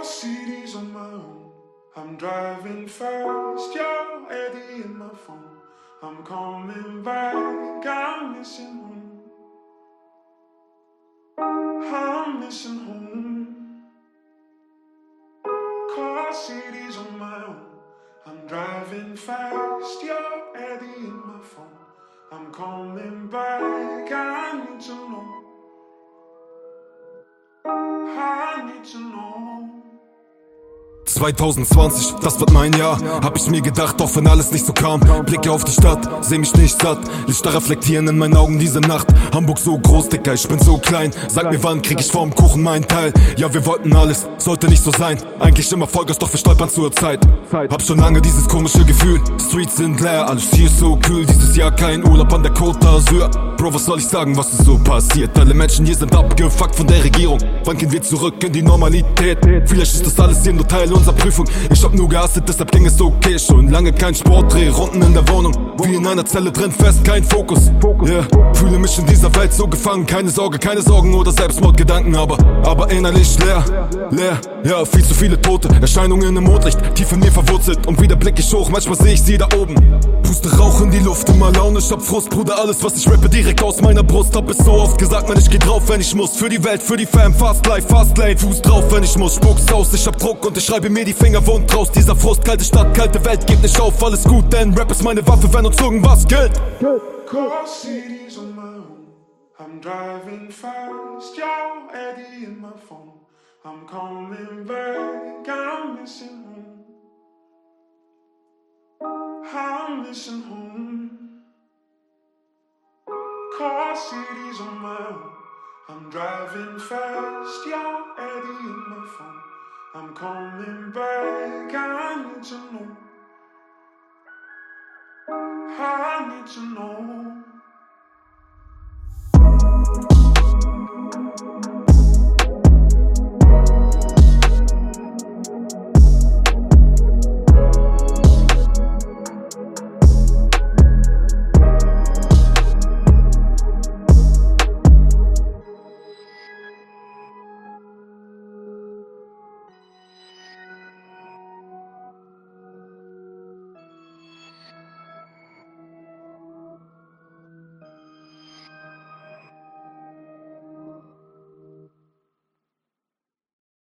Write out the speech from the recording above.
cities on my own. I'm driving fast, yo, Eddie in my phone. I'm coming back, I'm missing home. I'm missing home. Car cities on my own. I'm driving fast, yo, Eddie in my phone. I'm coming back, I need to know. I need to know. 2020, das wird mein Jahr. Hab ich mir gedacht, auch wenn alles nicht so kam. Blicke auf die Stadt, seh mich nicht satt. Lichter reflektieren in meinen Augen diese Nacht. Hamburg so groß, Dicker, ich bin so klein. Sag mir, wann krieg ich vorm Kuchen meinen Teil? Ja, wir wollten alles, sollte nicht so sein. Eigentlich immer Vollgas, doch wir stolpern zur Zeit. Hab schon lange dieses komische Gefühl. Streets sind leer, alles hier ist so kühl. Dieses Jahr kein Urlaub an der Côte d'Azur. Bro, was soll ich sagen, was ist so passiert? Alle Menschen hier sind abgefuckt von der Regierung. Wann gehen wir zurück in die Normalität? Vielleicht ist das alles hier nur Teil unserer Prüfung. Ich hab nur gehastet, deshalb ging es okay. Schon lange kein Sportdreh, Runden in der Wohnung. Wie in einer Zelle drin fest, kein Fokus. Yeah. Fühle mich in dieser Welt so gefangen. Keine Sorge, keine Sorgen oder Selbstmordgedanken. Aber innerlich leer, leer. Ja, viel zu viele Tote, Erscheinungen im Mondlicht, tief in mir verwurzelt. Und wieder blick ich hoch, manchmal seh ich sie da oben. Puste Rauch in die Luft, immer launisch, hab Frust, Bruder, alles was ich rappe direkt aus meiner Brust. Hab es so oft gesagt, man, ich geh drauf, wenn ich muss. Für die Welt, für die Fam, fast life, fast lane. Fuß drauf, wenn ich muss, spuck's aus, ich hab Druck und ich schreibe mir die Finger wund raus. Dieser Frust, kalte Stadt, kalte Welt, gib nicht auf, alles gut, denn Rap ist meine Waffe, wenn uns irgendwas gilt. Car cities on my own. I'm driving fast, yo, Eddie in my phone. I'm coming back, I'm missing home. I'm missing home. Car cities on my own. I'm driving fast, yo, Eddie in my phone. I'm coming back, I need to know. I need to know.